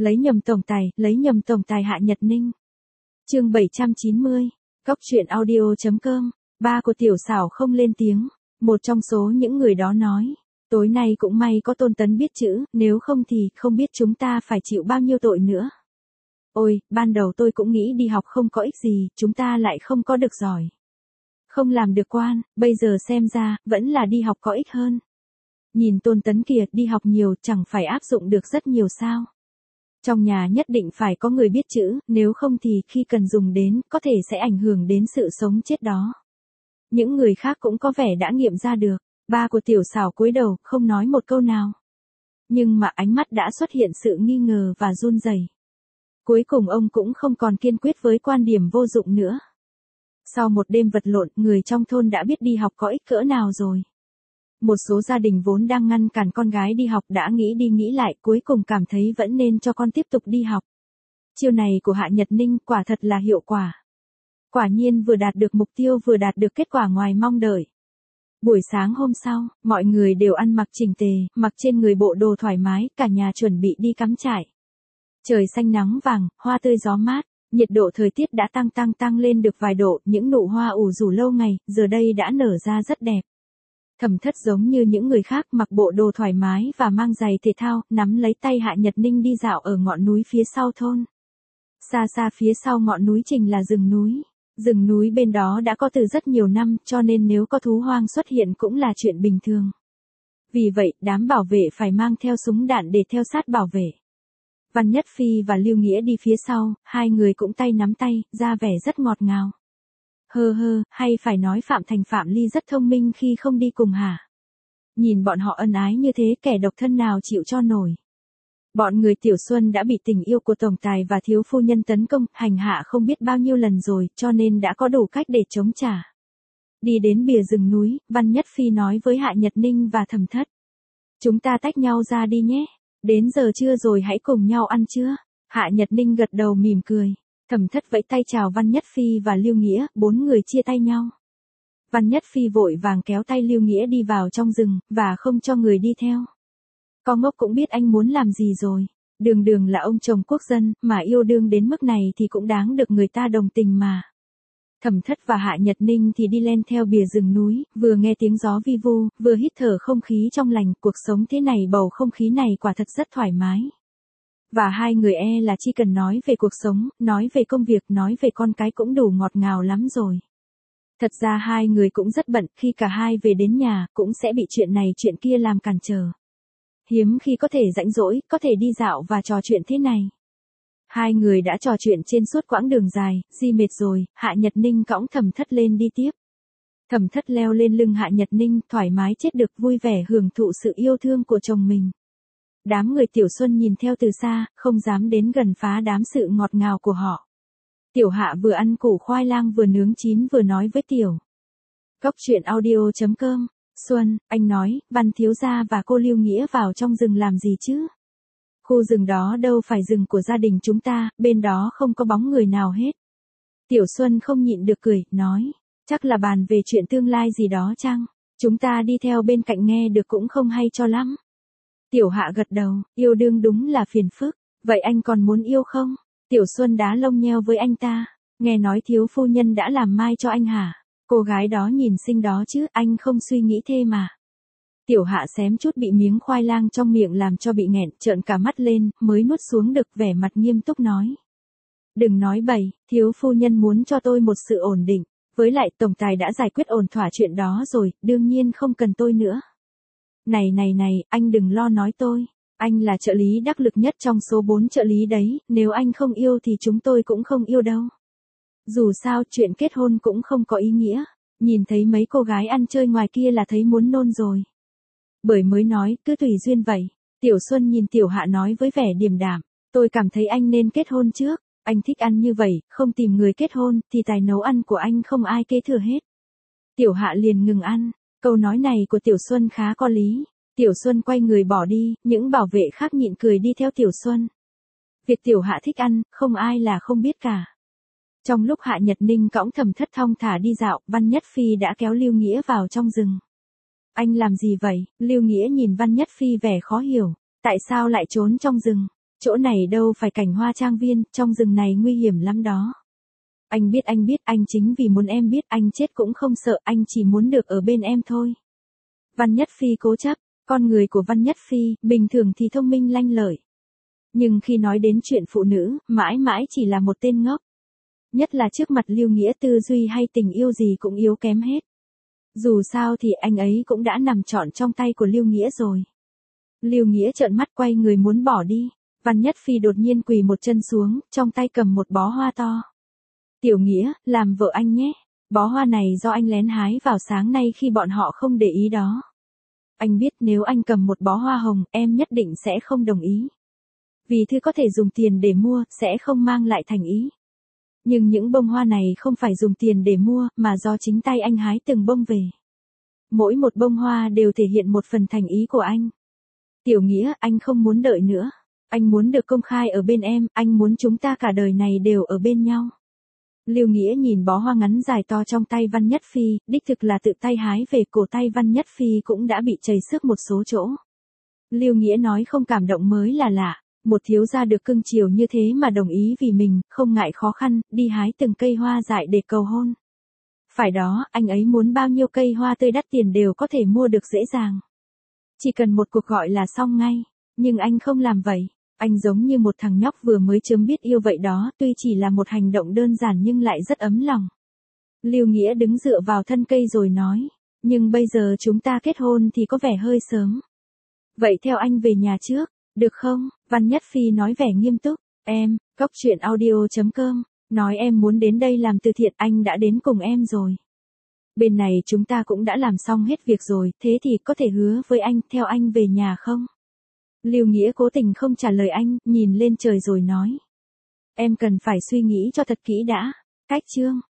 lấy nhầm tổng tài Hạ Nhật Ninh. Chương 790, Cóc truyện audio.com. Ba của Tiểu Xảo không lên tiếng, một trong số những người đó nói, tối nay cũng may có Tôn Tấn biết chữ, nếu không thì không biết chúng ta phải chịu bao nhiêu tội nữa. Ôi, ban đầu tôi cũng nghĩ đi học không có ích gì, chúng ta lại không có được giỏi, không làm được quan, bây giờ xem ra, vẫn là đi học có ích hơn. Nhìn Tôn Tấn kìa, đi học nhiều chẳng phải áp dụng được rất nhiều sao. Trong nhà nhất định phải có người biết chữ, nếu không thì khi cần dùng đến, có thể sẽ ảnh hưởng đến sự sống chết đó. Những người khác cũng có vẻ đã nghiệm ra được. Ba của Tiểu Xảo cúi đầu, không nói một câu nào. Nhưng mà ánh mắt đã xuất hiện sự nghi ngờ và run rẩy. Cuối cùng ông cũng không còn kiên quyết với quan điểm vô dụng nữa. Sau một đêm vật lộn, người trong thôn đã biết đi học có ích cỡ nào rồi. Một số gia đình vốn đang ngăn cản con gái đi học đã nghĩ đi nghĩ lại, cuối cùng cảm thấy vẫn nên cho con tiếp tục đi học. Chiêu này của Hạ Nhật Ninh quả thật là hiệu quả. Quả nhiên vừa đạt được mục tiêu vừa đạt được kết quả ngoài mong đợi. Buổi sáng hôm sau, mọi người đều ăn mặc chỉnh tề, mặc trên người bộ đồ thoải mái, cả nhà chuẩn bị đi cắm trại. Trời xanh nắng vàng, hoa tươi gió mát, nhiệt độ thời tiết đã tăng lên được vài độ, những nụ hoa ủ rủ lâu ngày, giờ đây đã nở ra rất đẹp. Thẩm Thất giống như những người khác mặc bộ đồ thoải mái và mang giày thể thao, nắm lấy tay Hạ Nhật Ninh đi dạo ở ngọn núi phía sau thôn. Xa xa phía sau ngọn núi chính là rừng núi. Rừng núi bên đó đã có từ rất nhiều năm, cho nên nếu có thú hoang xuất hiện cũng là chuyện bình thường. Vì vậy, đám bảo vệ phải mang theo súng đạn để theo sát bảo vệ. Văn Nhất Phi và Lưu Nghĩa đi phía sau, hai người cũng tay nắm tay, ra vẻ rất ngọt ngào. Hay phải nói Phạm Thành Phạm Ly rất thông minh khi không đi cùng hả? Nhìn bọn họ ân ái như thế, kẻ độc thân nào chịu cho nổi. Bọn người Tiểu Xuân đã bị tình yêu của tổng tài và thiếu phu nhân tấn công, hành hạ không biết bao nhiêu lần rồi, cho nên đã có đủ cách để chống trả. Đi đến bìa rừng núi, Văn Nhất Phi nói với Hạ Nhật Ninh và Thẩm Thất. Chúng ta tách nhau ra đi nhé, đến giờ trưa rồi hãy cùng nhau ăn trưa. Hạ Nhật Ninh gật đầu mỉm cười. Thẩm Thất vẫy tay chào Văn Nhất Phi và Lưu Nghĩa, bốn người chia tay nhau. Văn Nhất Phi vội vàng kéo tay Lưu Nghĩa đi vào trong rừng, và không cho người đi theo. Con ngốc cũng biết anh muốn làm gì rồi. Đường là ông chồng quốc dân, mà yêu đương đến mức này thì cũng đáng được người ta đồng tình mà. Thẩm Thất và Hạ Nhật Ninh thì đi len theo bìa rừng núi, vừa nghe tiếng gió vi vu, vừa hít thở không khí trong lành, cuộc sống thế này bầu không khí này quả thật rất thoải mái. Và hai người là chỉ cần nói về cuộc sống, nói về công việc, nói về con cái cũng đủ ngọt ngào lắm rồi. Thật ra hai người cũng rất bận, khi cả hai về đến nhà, cũng sẽ bị chuyện này chuyện kia làm cản trở. Hiếm khi có thể rảnh rỗi, có thể đi dạo và trò chuyện thế này. Hai người đã trò chuyện trên suốt quãng đường dài, di mệt rồi, Hạ Nhật Ninh cõng Thẩm Thất lên đi tiếp. Thẩm Thất leo lên lưng Hạ Nhật Ninh, thoải mái chết được, vui vẻ hưởng thụ sự yêu thương của chồng mình. Đám người Tiểu Xuân nhìn theo từ xa, không dám đến gần phá đám sự ngọt ngào của họ. Tiểu Hạ vừa ăn củ khoai lang vừa nướng chín vừa nói với Tiểu Cóc truyện audio.com. Xuân, anh nói, Văn thiếu gia và cô Lưu Nghĩa vào trong rừng làm gì chứ? Khu rừng đó đâu phải rừng của gia đình chúng ta, bên đó không có bóng người nào hết. Tiểu Xuân không nhịn được cười, nói, chắc là bàn về chuyện tương lai gì đó chăng? Chúng ta đi theo bên cạnh nghe được cũng không hay cho lắm. Tiểu Hạ gật đầu, yêu đương đúng là phiền phức, vậy anh còn muốn yêu không? Tiểu Xuân đá lông nheo với anh ta, nghe nói thiếu phu nhân đã làm mai cho anh hả? Cô gái đó nhìn xinh đó chứ, anh không suy nghĩ thế mà. Tiểu Hạ xém chút bị miếng khoai lang trong miệng làm cho bị nghẹn, trợn cả mắt lên, mới nuốt xuống được, vẻ mặt nghiêm túc nói. Đừng nói bậy, thiếu phu nhân muốn cho tôi một sự ổn định, với lại tổng tài đã giải quyết ổn thỏa chuyện đó rồi, đương nhiên không cần tôi nữa. Này, anh đừng lo nói tôi, anh là trợ lý đắc lực nhất trong số 4 trợ lý đấy, nếu anh không yêu thì chúng tôi cũng không yêu đâu. Dù sao chuyện kết hôn cũng không có ý nghĩa, nhìn thấy mấy cô gái ăn chơi ngoài kia là thấy muốn nôn rồi. Bởi mới nói, cứ tùy duyên vậy. Tiểu Xuân nhìn Tiểu Hạ nói với vẻ điềm đạm, tôi cảm thấy anh nên kết hôn trước, anh thích ăn như vậy, không tìm người kết hôn, thì tài nấu ăn của anh không ai kế thừa hết. Tiểu Hạ liền ngừng ăn, câu nói này của Tiểu Xuân khá có lý. Tiểu Xuân quay người bỏ đi, những bảo vệ khác nhịn cười đi theo Tiểu Xuân. Việc Tiểu Hạ thích ăn, không ai là không biết cả. Trong lúc Hạ Nhật Ninh cõng Thẩm Thất thong thả đi dạo, Văn Nhất Phi đã kéo Lưu Nghĩa vào trong rừng. Anh làm gì vậy? Lưu Nghĩa nhìn Văn Nhất Phi vẻ khó hiểu. Tại sao lại trốn trong rừng? Chỗ này đâu phải cảnh hoa trang viên, trong rừng này nguy hiểm lắm đó. Anh biết, anh chính vì muốn em biết anh chết cũng không sợ, anh chỉ muốn được ở bên em thôi. Văn Nhất Phi cố chấp, con người của Văn Nhất Phi, bình thường thì thông minh lanh lợi. Nhưng khi nói đến chuyện phụ nữ, mãi mãi chỉ là một tên ngốc. Nhất là trước mặt Lưu Nghĩa tư duy hay tình yêu gì cũng yếu kém hết. Dù sao thì anh ấy cũng đã nằm trọn trong tay của Lưu Nghĩa rồi. Lưu Nghĩa trợn mắt quay người muốn bỏ đi. Văn Nhất Phi đột nhiên quỳ một chân xuống, trong tay cầm một bó hoa to. Tiểu Nghĩa, làm vợ anh nhé. Bó hoa này do anh lén hái vào sáng nay khi bọn họ không để ý đó. Anh biết nếu anh cầm một bó hoa hồng, em nhất định sẽ không đồng ý. Vì thứ có thể dùng tiền để mua, sẽ không mang lại thành ý. Nhưng những bông hoa này không phải dùng tiền để mua, mà do chính tay anh hái từng bông về. Mỗi một bông hoa đều thể hiện một phần thành ý của anh. Tiểu Nghĩa, anh không muốn đợi nữa. Anh muốn được công khai ở bên em, anh muốn chúng ta cả đời này đều ở bên nhau. Lưu Nghĩa nhìn bó hoa ngắn dài to trong tay Văn Nhất Phi, đích thực là tự tay hái về, cổ tay Văn Nhất Phi cũng đã bị chảy xước một số chỗ. Lưu Nghĩa nói không cảm động mới là lạ, một thiếu gia được cưng chiều như thế mà đồng ý vì mình, không ngại khó khăn, đi hái từng cây hoa dại để cầu hôn. Phải đó, anh ấy muốn bao nhiêu cây hoa tươi đắt tiền đều có thể mua được dễ dàng. Chỉ cần một cuộc gọi là xong ngay, nhưng anh không làm vậy. Anh giống như một thằng nhóc vừa mới chớm biết yêu vậy đó, tuy chỉ là một hành động đơn giản nhưng lại rất ấm lòng. Lưu Nghĩa đứng dựa vào thân cây rồi nói, nhưng bây giờ chúng ta kết hôn thì có vẻ hơi sớm. Vậy theo anh về nhà trước, được không? Văn Nhất Phi nói vẻ nghiêm túc, em, Cóc Truyện Audio.com, nói em muốn đến đây làm từ thiện, anh đã đến cùng em rồi. Bên này chúng ta cũng đã làm xong hết việc rồi, thế thì có thể hứa với anh, theo anh về nhà không? Lưu Nghĩa cố tình không trả lời anh, nhìn lên trời rồi nói. Em cần phải suy nghĩ cho thật kỹ đã. Cách chương